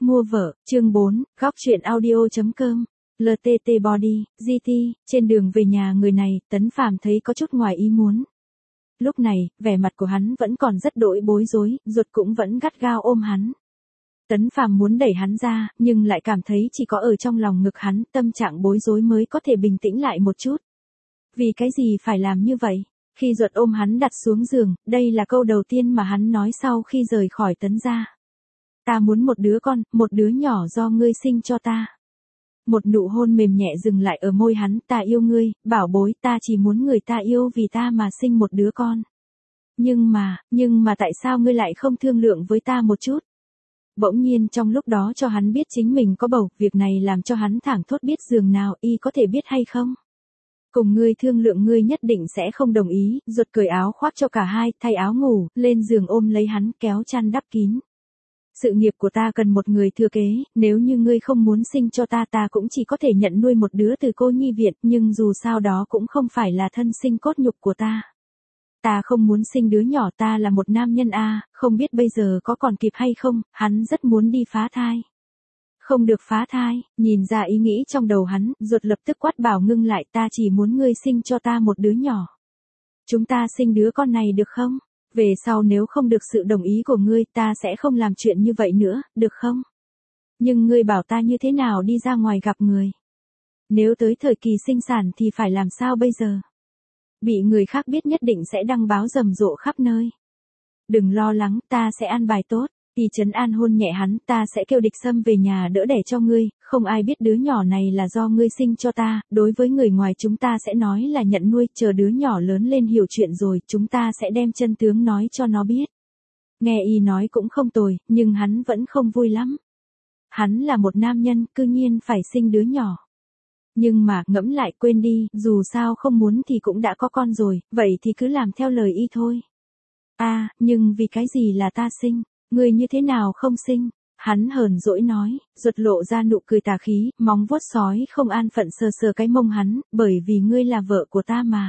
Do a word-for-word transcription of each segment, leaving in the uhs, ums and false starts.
Mua vợ, chương bốn, góc truyện audio.com, lờ tê tê Body, giê tê, trên đường về nhà người này, Tấn Phàm thấy có chút ngoài ý muốn. Lúc này, vẻ mặt của hắn vẫn còn rất đỗi bối rối, ruột cũng vẫn gắt gao ôm hắn. Tấn Phàm muốn đẩy hắn ra, nhưng lại cảm thấy chỉ có ở trong lòng ngực hắn, tâm trạng bối rối mới có thể bình tĩnh lại một chút. Vì cái gì phải làm như vậy? Khi ruột ôm hắn đặt xuống giường, đây là câu đầu tiên mà hắn nói sau khi rời khỏi Tấn gia. Ta muốn một đứa con, một đứa nhỏ do ngươi sinh cho ta. Một nụ hôn mềm nhẹ dừng lại ở môi hắn, ta yêu ngươi, bảo bối, ta chỉ muốn người ta yêu vì ta mà sinh một đứa con. Nhưng mà, nhưng mà tại sao ngươi lại không thương lượng với ta một chút? Bỗng nhiên trong lúc đó cho hắn biết chính mình có bầu, việc này làm cho hắn thảng thốt biết giường nào y có thể biết hay không? Cùng ngươi thương lượng ngươi nhất định sẽ không đồng ý, ruột cởi áo khoác cho cả hai, thay áo ngủ, lên giường ôm lấy hắn, kéo chăn đắp kín. Sự nghiệp của ta cần một người thừa kế, nếu như ngươi không muốn sinh cho ta ta cũng chỉ có thể nhận nuôi một đứa từ cô nhi viện, nhưng dù sao đó cũng không phải là thân sinh cốt nhục của ta. Ta không muốn sinh đứa nhỏ, ta là một nam nhân a, không biết bây giờ có còn kịp hay không, hắn rất muốn đi phá thai. Không được phá thai, nhìn ra ý nghĩ trong đầu hắn, ruột lập tức quát bảo ngưng lại, ta chỉ muốn ngươi sinh cho ta một đứa nhỏ. Chúng ta sinh đứa con này được không? Về sau nếu không được sự đồng ý của ngươi, ta sẽ không làm chuyện như vậy nữa, được không? Nhưng ngươi bảo ta như thế nào đi ra ngoài gặp người? Nếu tới thời kỳ sinh sản thì phải làm sao bây giờ? Bị người khác biết nhất định sẽ đăng báo rầm rộ khắp nơi. Đừng lo lắng, ta sẽ an bài tốt. Y trấn an hôn nhẹ hắn, ta sẽ kêu Địch Sâm về nhà đỡ đẻ cho ngươi, không ai biết đứa nhỏ này là do ngươi sinh cho ta, đối với người ngoài chúng ta sẽ nói là nhận nuôi, chờ đứa nhỏ lớn lên hiểu chuyện rồi, chúng ta sẽ đem chân tướng nói cho nó biết. Nghe y nói cũng không tồi, nhưng hắn vẫn không vui lắm. Hắn là một nam nhân, cư nhiên phải sinh đứa nhỏ. Nhưng mà, ngẫm lại quên đi, dù sao không muốn thì cũng đã có con rồi, vậy thì cứ làm theo lời y thôi. À, nhưng vì cái gì là ta sinh? Ngươi như thế nào không sinh? Hắn hờn dỗi nói, ruột lộ ra nụ cười tà khí, móng vuốt sói không an phận sờ sờ cái mông hắn, bởi vì ngươi là vợ của ta mà.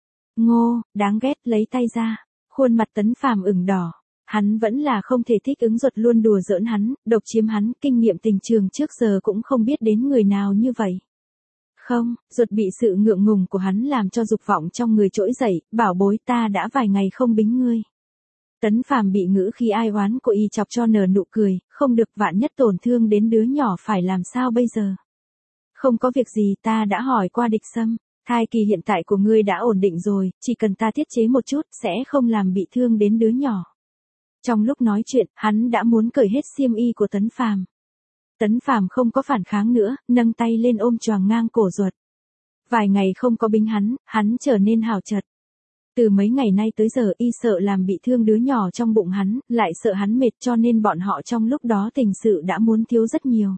Ngô, đáng ghét, lấy tay ra. Khuôn mặt Tấn Phàm ửng đỏ. Hắn vẫn là không thể thích ứng, ruột luôn đùa giỡn hắn, độc chiếm hắn, kinh nghiệm tình trường trước giờ cũng không biết đến người nào như vậy. Không, ruột bị sự ngượng ngùng của hắn làm cho dục vọng trong người trỗi dậy, bảo bối, ta đã vài ngày không bính ngươi. Tấn Phàm bị ngữ khi ai oán của y chọc cho nở nụ cười, không được, vạn nhất tổn thương đến đứa nhỏ phải làm sao bây giờ? Không có việc gì, ta đã hỏi qua Địch Sâm, thai kỳ hiện tại của ngươi đã ổn định rồi, chỉ cần ta tiết chế một chút, sẽ không làm bị thương đến đứa nhỏ. Trong lúc nói chuyện, hắn đã muốn cởi hết xiêm y của Tấn Phàm. Tấn Phàm không có phản kháng nữa, nâng tay lên ôm choàng ngang cổ ruột. Vài ngày không có bính hắn, hắn trở nên hào chật. Từ mấy ngày nay tới giờ y sợ làm bị thương đứa nhỏ trong bụng hắn, lại sợ hắn mệt cho nên bọn họ trong lúc đó tình sự đã muốn thiếu rất nhiều.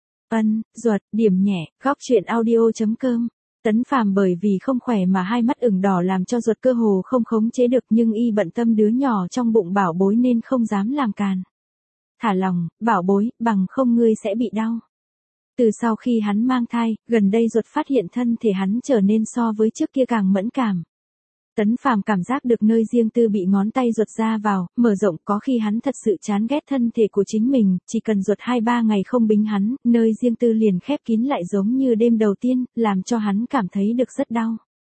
Ân, ruột, điểm nhẹ, góc truyện audio.com. Tấn Phàm bởi vì không khỏe mà hai mắt ửng đỏ làm cho ruột cơ hồ không khống chế được, nhưng y bận tâm đứa nhỏ trong bụng bảo bối nên không dám làm càn. Thả lòng, bảo bối, bằng không ngươi sẽ bị đau. Từ sau khi hắn mang thai, gần đây ruột phát hiện thân thể hắn trở nên so với trước kia càng mẫn cảm. Tấn Phàm cảm giác được nơi riêng tư bị ngón tay ruột ra vào, mở rộng, có khi hắn thật sự chán ghét thân thể của chính mình, chỉ cần ruột hai ba ngày không bính hắn, nơi riêng tư liền khép kín lại giống như đêm đầu tiên, làm cho hắn cảm thấy được rất đau.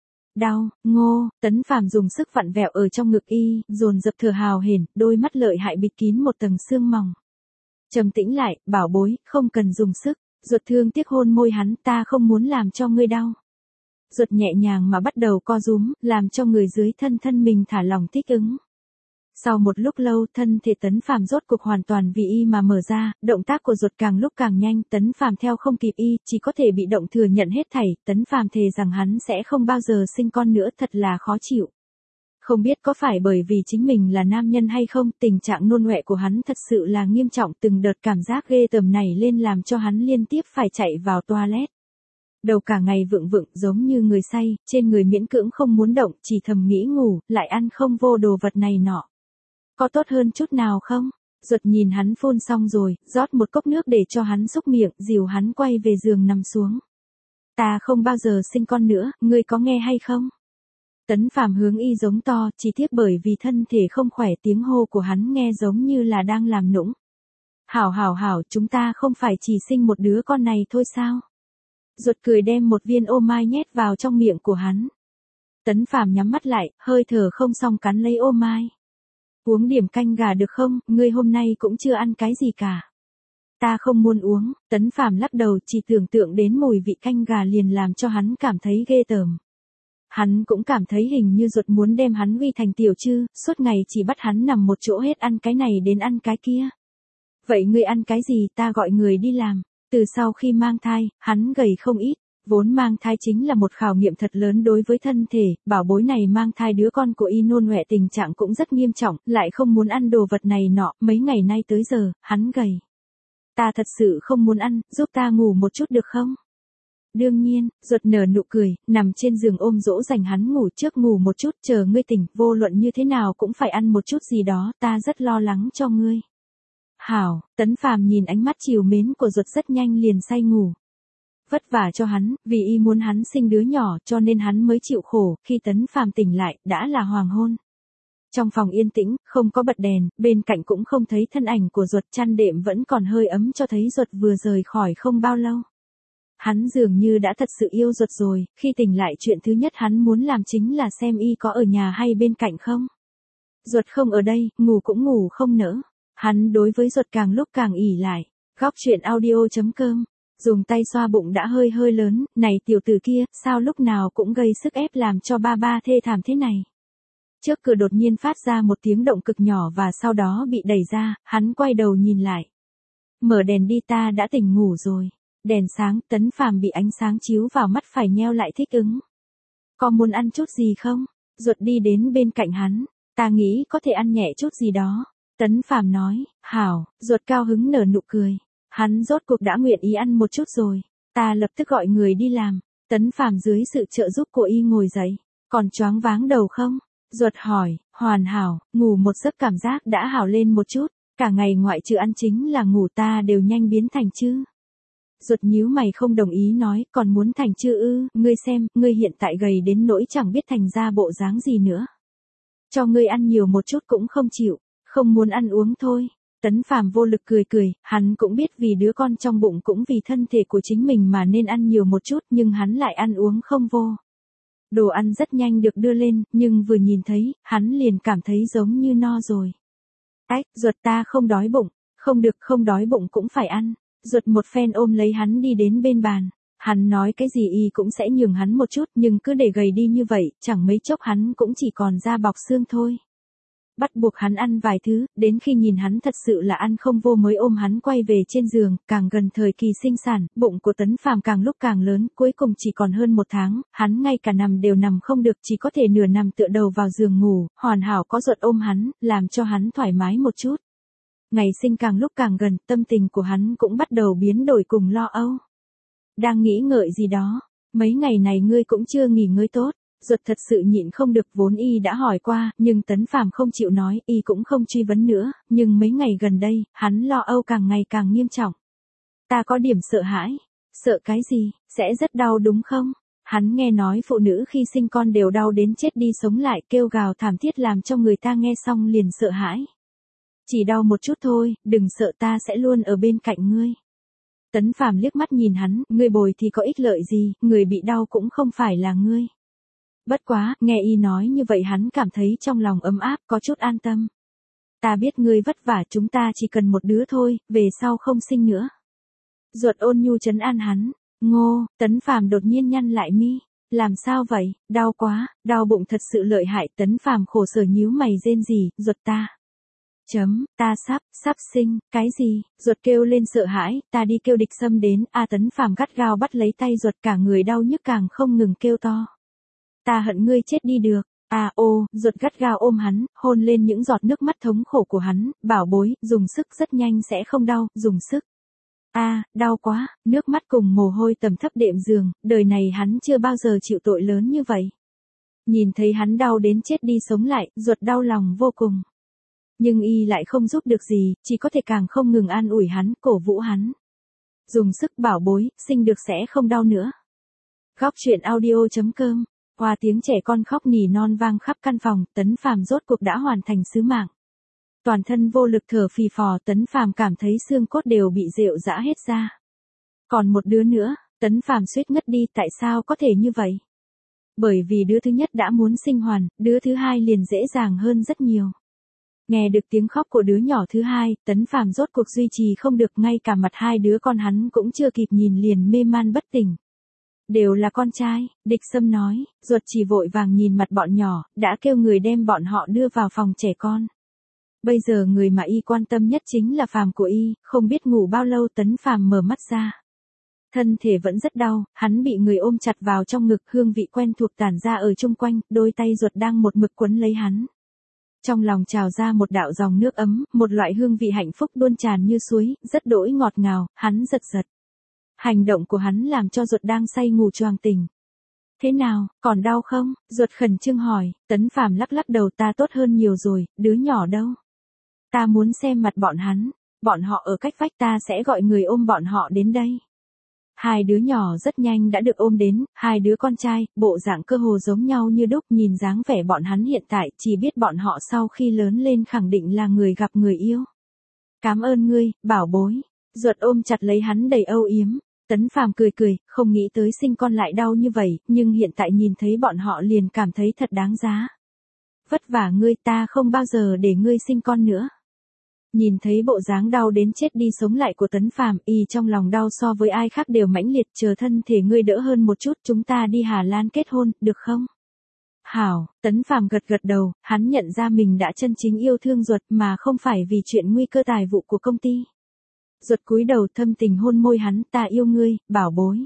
Đau, Ngô, Tấn Phàm dùng sức vặn vẹo ở trong ngực y, dồn dập thở hào hển, đôi mắt lợi hại bịt kín một tầng sương mỏng. Trầm tĩnh lại, bảo bối, không cần dùng sức, ruột thương tiếc hôn môi hắn, ta không muốn làm cho ngươi đau. Ruột nhẹ nhàng mà bắt đầu co rúm, làm cho người dưới thân thân mình thả lỏng thích ứng. Sau một lúc lâu, thân thể Tấn Phàm rốt cuộc hoàn toàn vì y mà mở ra, động tác của ruột càng lúc càng nhanh, Tấn Phàm theo không kịp y, chỉ có thể bị động thừa nhận hết thảy, Tấn Phàm thề rằng hắn sẽ không bao giờ sinh con nữa, thật là khó chịu. Không biết có phải bởi vì chính mình là nam nhân hay không, tình trạng nôn ọe của hắn thật sự là nghiêm trọng, từng đợt cảm giác ghê tởm này lên làm cho hắn liên tiếp phải chạy vào toilet. Đầu cả ngày vượng vượng giống như người say, trên người miễn cưỡng không muốn động, chỉ thầm nghĩ ngủ, lại ăn không vô đồ vật này nọ. Có tốt hơn chút nào không? Ruột nhìn hắn phun xong rồi, rót một cốc nước để cho hắn xúc miệng, dìu hắn quay về giường nằm xuống. Ta không bao giờ sinh con nữa, ngươi có nghe hay không? Tấn Phàm hướng y giống to, chỉ tiếc bởi vì thân thể không khỏe, tiếng hô của hắn nghe giống như là đang làm nũng. Hảo hảo hảo, chúng ta không phải chỉ sinh một đứa con này thôi sao? Ruột cười đem một viên ô mai nhét vào trong miệng của hắn. Tấn Phàm nhắm mắt lại, hơi thở không xong cắn lấy ô mai. Uống điểm canh gà được không, ngươi hôm nay cũng chưa ăn cái gì cả. Ta không muốn uống, Tấn Phàm lắc đầu, chỉ tưởng tượng đến mùi vị canh gà liền làm cho hắn cảm thấy ghê tởm. Hắn cũng cảm thấy hình như ruột muốn đem hắn uy thành tiểu trư, suốt ngày chỉ bắt hắn nằm một chỗ hết ăn cái này đến ăn cái kia. Vậy ngươi ăn cái gì, ta gọi người đi làm. Từ sau khi mang thai, hắn gầy không ít. Vốn mang thai chính là một khảo nghiệm thật lớn đối với thân thể, bảo bối này mang thai đứa con của y nôn ọe tình trạng cũng rất nghiêm trọng, lại không muốn ăn đồ vật này nọ, mấy ngày nay tới giờ, hắn gầy. Ta thật sự không muốn ăn, giúp ta ngủ một chút được không? Đương nhiên, ruột nở nụ cười, nằm trên giường ôm dỗ dành hắn ngủ trước ngủ một chút, chờ ngươi tỉnh, vô luận như thế nào cũng phải ăn một chút gì đó, ta rất lo lắng cho ngươi. Hảo, Tấn Phàm nhìn ánh mắt trìu mến của ruột rất nhanh liền say ngủ. Vất vả cho hắn, vì y muốn hắn sinh đứa nhỏ cho nên hắn mới chịu khổ, khi Tấn Phàm tỉnh lại, đã là hoàng hôn. Trong phòng yên tĩnh, không có bật đèn, bên cạnh cũng không thấy thân ảnh của ruột, chăn đệm vẫn còn hơi ấm cho thấy ruột vừa rời khỏi không bao lâu. Hắn dường như đã thật sự yêu ruột rồi, khi tỉnh lại chuyện thứ nhất hắn muốn làm chính là xem y có ở nhà hay bên cạnh không. Ruột không ở đây, ngủ cũng ngủ không nỡ. Hắn đối với ruột càng lúc càng ỉ lại. Góc truyện audio chấm com dùng tay xoa bụng đã hơi hơi lớn, này tiểu tử kia, sao lúc nào cũng gây sức ép làm cho ba ba thê thảm thế này. Trước cửa đột nhiên phát ra một tiếng động cực nhỏ và sau đó bị đẩy ra, hắn quay đầu nhìn lại. Mở đèn đi, ta đã tỉnh ngủ rồi. Đèn sáng, Tấn Phàm bị ánh sáng chiếu vào mắt phải nheo lại thích ứng. Có muốn ăn chút gì không? Ruột đi đến bên cạnh hắn, ta nghĩ có thể ăn nhẹ chút gì đó. Tấn Phàm nói, hảo, ruột cao hứng nở nụ cười. Hắn rốt cuộc đã nguyện ý ăn một chút rồi, ta lập tức gọi người đi làm. Tấn Phàm dưới sự trợ giúp của y ngồi dậy, còn choáng váng đầu không? Ruột hỏi, hoàn hảo, ngủ một giấc cảm giác đã hảo lên một chút, cả ngày ngoại trừ ăn chính là ngủ ta đều nhanh biến thành chư. Ruột nhíu mày không đồng ý nói, còn muốn thành chư ư, ngươi xem, ngươi hiện tại gầy đến nỗi chẳng biết thành ra bộ dáng gì nữa. Cho ngươi ăn nhiều một chút cũng không chịu, không muốn ăn uống thôi. Tấn Phàm vô lực cười cười, hắn cũng biết vì đứa con trong bụng cũng vì thân thể của chính mình mà nên ăn nhiều một chút nhưng hắn lại ăn uống không vô. Đồ ăn rất nhanh được đưa lên, nhưng vừa nhìn thấy, hắn liền cảm thấy giống như no rồi. Ách, ruột ta không đói bụng, không được không đói bụng cũng phải ăn. Ruột một phen ôm lấy hắn đi đến bên bàn. Hắn nói cái gì y cũng sẽ nhường hắn một chút nhưng cứ để gầy đi như vậy, chẳng mấy chốc hắn cũng chỉ còn da bọc xương thôi. Bắt buộc hắn ăn vài thứ, đến khi nhìn hắn thật sự là ăn không vô mới ôm hắn quay về trên giường, càng gần thời kỳ sinh sản, bụng của Tấn Phàm càng lúc càng lớn, cuối cùng chỉ còn hơn một tháng, hắn ngay cả nằm đều nằm không được, chỉ có thể nửa nằm tựa đầu vào giường ngủ, hoàn hảo có ruột ôm hắn, làm cho hắn thoải mái một chút. Ngày sinh càng lúc càng gần, tâm tình của hắn cũng bắt đầu biến đổi cùng lo âu. Đang nghĩ ngợi gì đó, mấy ngày này ngươi cũng chưa nghỉ ngơi tốt. Ruột thật sự nhịn không được, vốn y đã hỏi qua, nhưng Tấn Phàm không chịu nói, y cũng không truy vấn nữa, nhưng mấy ngày gần đây, hắn lo âu càng ngày càng nghiêm trọng. Ta có điểm sợ hãi. Sợ cái gì, sẽ rất đau đúng không? Hắn nghe nói phụ nữ khi sinh con đều đau đến chết đi sống lại, kêu gào thảm thiết làm cho người ta nghe xong liền sợ hãi. Chỉ đau một chút thôi, đừng sợ, ta sẽ luôn ở bên cạnh ngươi. Tấn Phàm liếc mắt nhìn hắn, ngươi bồi thì có ích lợi gì, người bị đau cũng không phải là ngươi. Bất quá, nghe y nói như vậy hắn cảm thấy trong lòng ấm áp, có chút an tâm. Ta biết ngươi vất vả, chúng ta chỉ cần một đứa thôi, về sau không sinh nữa. Ruột ôn nhu trấn an hắn. Ngô, Tấn Phàm đột nhiên nhăn lại mi. Làm sao vậy, đau quá, đau bụng thật sự lợi hại. Tấn Phàm khổ sở nhíu mày rên rỉ, ruột ta. Chấm, ta sắp, sắp sinh, cái gì, ruột kêu lên sợ hãi, ta đi kêu địch xâm đến, a Tấn Phàm gắt gao bắt lấy tay ruột, cả người đau nhức càng không ngừng kêu to. Ta hận ngươi chết đi được. À ô, ruột gắt gao ôm hắn, hôn lên những giọt nước mắt thống khổ của hắn, bảo bối, dùng sức rất nhanh sẽ không đau, dùng sức. À, đau quá, nước mắt cùng mồ hôi tầm thấp đệm giường, đời này hắn chưa bao giờ chịu tội lớn như vậy. Nhìn thấy hắn đau đến chết đi sống lại, ruột đau lòng vô cùng. Nhưng y lại không giúp được gì, chỉ có thể càng không ngừng an ủi hắn, cổ vũ hắn. Dùng sức bảo bối, sinh được sẽ không đau nữa. Góc truyện audio chấm com Qua tiếng trẻ con khóc nỉ non vang khắp căn phòng, Tấn Phàm rốt cuộc đã hoàn thành sứ mạng. toàn thân vô lực thở phì phò, Tấn Phàm cảm thấy xương cốt đều bị rệu rã hết ra. Còn một đứa nữa, Tấn Phàm suýt ngất đi, tại sao có thể như vậy? Bởi vì đứa thứ nhất đã muốn sinh hoàn, đứa thứ hai liền dễ dàng hơn rất nhiều. Nghe được tiếng khóc của đứa nhỏ thứ hai, Tấn Phàm rốt cuộc duy trì không được, ngay cả mặt hai đứa con hắn cũng chưa kịp nhìn liền mê man bất tỉnh. Đều là con trai, Địch Sâm nói, ruột chỉ vội vàng nhìn mặt bọn nhỏ, đã kêu người đem bọn họ đưa vào phòng trẻ con. Bây giờ người mà y quan tâm nhất chính là Phàm của y, không biết ngủ bao lâu Tấn Phàm mở mắt ra. Thân thể vẫn rất đau, hắn bị người ôm chặt vào trong ngực, hương vị quen thuộc tản ra ở chung quanh, đôi tay ruột đang một mực quấn lấy hắn. Trong lòng trào ra một đạo dòng nước ấm, một loại hương vị hạnh phúc tuôn tràn như suối, rất đỗi ngọt ngào, hắn giật giật. Hành động của hắn làm cho ruột đang say ngủ choàng tỉnh. Thế nào, còn đau không? Ruột khẩn trương hỏi. Tấn Phàm lắc lắc đầu, ta tốt hơn nhiều rồi, đứa nhỏ đâu? Ta muốn xem mặt bọn hắn, bọn họ ở cách vách, ta sẽ gọi người ôm bọn họ đến đây. Hai đứa nhỏ rất nhanh đã được ôm đến, hai đứa con trai, bộ dạng cơ hồ giống nhau như đúc, nhìn dáng vẻ bọn hắn hiện tại, chỉ biết bọn họ sau khi lớn lên khẳng định là người gặp người yêu. Cảm ơn ngươi, bảo bối. Ruột ôm chặt lấy hắn đầy âu yếm. Tấn Phàm cười cười, không nghĩ tới sinh con lại đau như vậy, nhưng hiện tại nhìn thấy bọn họ liền cảm thấy thật đáng giá. Vất vả ngươi, ta không bao giờ để ngươi sinh con nữa. Nhìn thấy bộ dáng đau đến chết đi sống lại của Tấn Phàm, y trong lòng đau so với ai khác đều mãnh liệt, chờ thân thể ngươi đỡ hơn một chút chúng ta đi Hà Lan kết hôn, được không? Hảo, Tấn Phàm gật gật đầu, hắn nhận ra mình đã chân chính yêu thương ruột mà không phải vì chuyện nguy cơ tài vụ của công ty. Ruột cúi đầu thâm tình hôn môi hắn, ta yêu ngươi, bảo bối.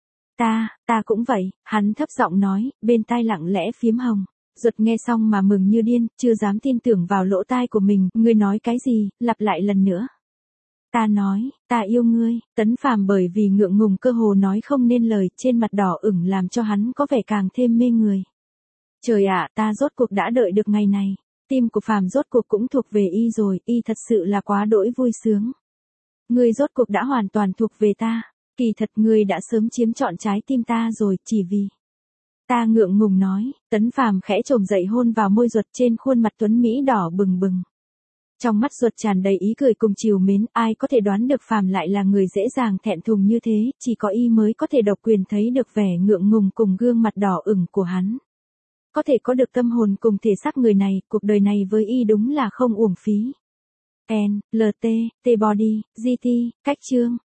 Ta, ta cũng vậy, hắn thấp giọng nói, bên tai lặng lẽ phiếm hồng. Ruột nghe xong mà mừng như điên, chưa dám tin tưởng vào lỗ tai của mình, ngươi nói cái gì, lặp lại lần nữa. Ta nói, ta yêu ngươi, Tấn Phàm bởi vì ngượng ngùng cơ hồ nói không nên lời, trên mặt đỏ ửng làm cho hắn có vẻ càng thêm mê người. Trời ạ, ta rốt cuộc đã đợi được ngày này, tim của Phàm rốt cuộc cũng thuộc về y rồi, y thật sự là quá đỗi vui sướng. Ngươi rốt cuộc đã hoàn toàn thuộc về ta, kỳ thật ngươi đã sớm chiếm trọn trái tim ta rồi, chỉ vì... Ta ngượng ngùng nói, Tấn Phàm khẽ chồm dậy hôn vào môi ruột, trên khuôn mặt tuấn Mỹ đỏ bừng bừng. Trong mắt ruột tràn đầy ý cười cùng trìu mến, ai có thể đoán được Phàm lại là người dễ dàng thẹn thùng như thế, chỉ có y mới có thể độc quyền thấy được vẻ ngượng ngùng cùng gương mặt đỏ ửng của hắn. Có thể có được tâm hồn cùng thể xác người này, cuộc đời này với y đúng là không uổng phí. N, L T, T body, G T, cách chương.